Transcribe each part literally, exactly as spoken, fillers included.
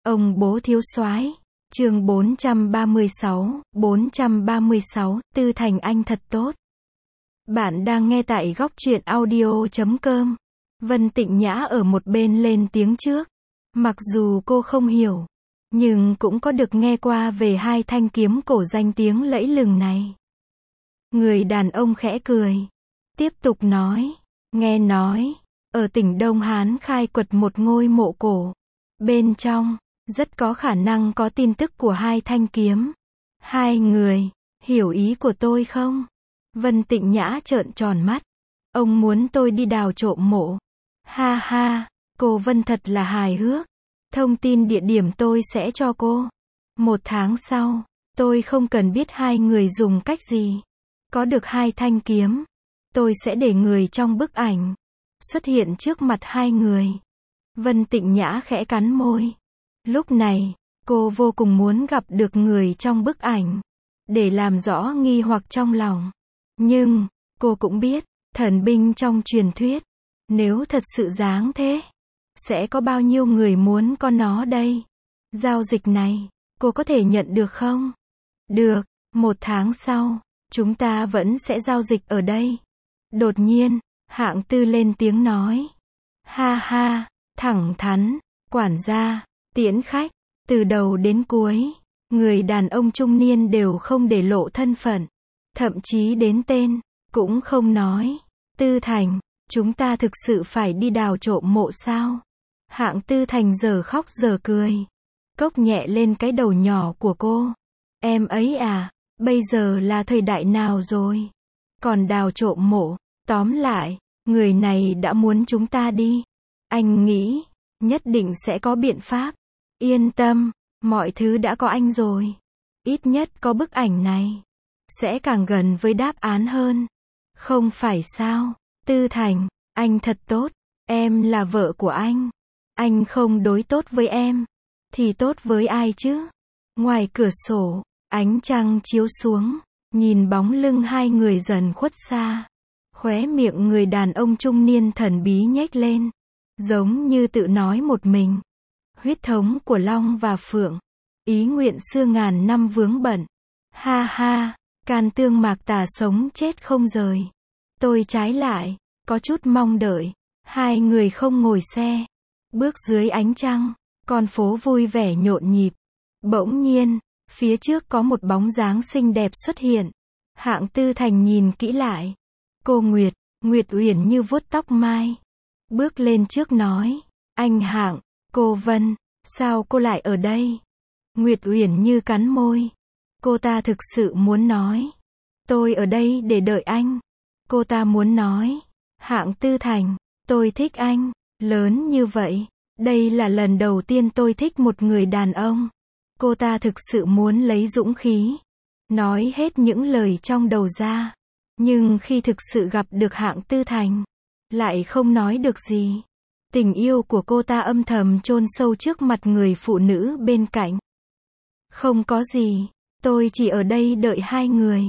Ông bố thiếu soái. Chương bốn trăm ba mươi sáu, bốn trăm ba mươi sáu, Tư Thành anh thật tốt. Bạn đang nghe tại góc truyện audio chấm com. Vân Tịnh Nhã ở một bên lên tiếng trước. Mặc dù cô không hiểu, nhưng cũng có được nghe qua về hai thanh kiếm cổ danh tiếng lẫy lừng này. Người đàn ông khẽ cười, tiếp tục nói, nghe nói, ở tỉnh Đông Hán khai quật một ngôi mộ cổ. Bên trong, rất có khả năng có tin tức của hai thanh kiếm. Hai người, hiểu ý của tôi không? Vân Tịnh Nhã trợn tròn mắt. Ông muốn tôi đi đào trộm mộ. Ha ha, cô Vân thật là hài hước. Thông tin địa điểm tôi sẽ cho cô. Một tháng sau, tôi không cần biết hai người dùng cách gì. Có được hai thanh kiếm, tôi sẽ để người trong bức ảnh xuất hiện trước mặt hai người. Vân Tịnh Nhã khẽ cắn môi. Lúc này, cô vô cùng muốn gặp được người trong bức ảnh, để làm rõ nghi hoặc trong lòng. Nhưng, cô cũng biết, thần binh trong truyền thuyết, nếu thật sự dáng thế, sẽ có bao nhiêu người muốn có nó đây? Giao dịch này, cô có thể nhận được không? Được, một tháng sau, chúng ta vẫn sẽ giao dịch ở đây. Đột nhiên, Hạng Tư lên tiếng nói. Ha ha, thẳng thắn, quản gia, tiễn khách, từ đầu đến cuối, người đàn ông trung niên đều không để lộ thân phận, thậm chí đến tên, cũng không nói. Tư Thành, chúng ta thực sự phải đi đào trộm mộ sao? Hạng Tư Thành giờ khóc giờ cười, cốc nhẹ lên cái đầu nhỏ của cô. Em ấy à, bây giờ là thời đại nào rồi? Còn đào trộm mộ, tóm lại, người này đã muốn chúng ta đi. Anh nghĩ, nhất định sẽ có biện pháp. Yên tâm, mọi thứ đã có anh rồi. Ít nhất có bức ảnh này, sẽ càng gần với đáp án hơn. Không phải sao? Tư Thành, anh thật tốt. Em là vợ của anh. Anh không đối tốt với em, thì tốt với ai chứ? Ngoài cửa sổ, ánh trăng chiếu xuống, nhìn bóng lưng hai người dần khuất xa. Khóe miệng người đàn ông trung niên thần bí nhếch lên, giống như tự nói một mình. Huyết thống của Long và Phượng, ý nguyện xưa ngàn năm vướng bận. Ha ha, can tương mạc tà sống chết không rời. Tôi trái lại, có chút mong đợi. Hai người không ngồi xe, bước dưới ánh trăng, con phố vui vẻ nhộn nhịp. Bỗng nhiên, phía trước có một bóng dáng xinh đẹp xuất hiện. Hạng Tư Thành nhìn kỹ lại. Cô Nguyệt, Nguyệt Uyển Như vuốt tóc mai, bước lên trước nói, anh Hạng, cô Vân, sao cô lại ở đây? Nguyệt Uyển Như cắn môi. Cô ta thực sự muốn nói, tôi ở đây để đợi anh. Cô ta muốn nói, Hạng Tư Thành, tôi thích anh, lớn như vậy, đây là lần đầu tiên tôi thích một người đàn ông. Cô ta thực sự muốn lấy dũng khí, nói hết những lời trong đầu ra. Nhưng khi thực sự gặp được Hạng Tư Thành, lại không nói được gì. Tình yêu của cô ta âm thầm chôn sâu trước mặt người phụ nữ bên cạnh. Không có gì, tôi chỉ ở đây đợi hai người.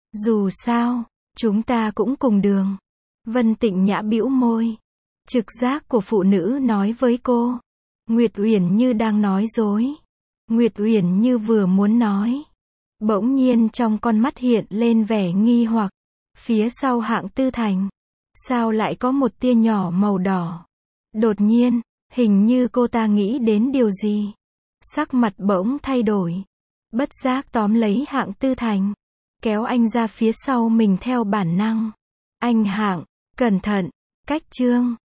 Dù sao, chúng ta cũng cùng đường. Vân Tịnh Nhã bĩu môi. Trực giác của phụ nữ nói với cô. Nguyệt Uyển Như đang nói dối. Nguyệt Uyển Như vừa muốn nói, bỗng nhiên trong con mắt hiện lên vẻ nghi hoặc. Phía sau Hạng Tư Thành, sao lại có một tia nhỏ màu đỏ? Đột nhiên, hình như cô ta nghĩ đến điều gì. Sắc mặt bỗng thay đổi. Bất giác tóm lấy Hạng Tư Thành, kéo anh ra phía sau mình theo bản năng. Anh Hạng, cẩn thận, cách chương.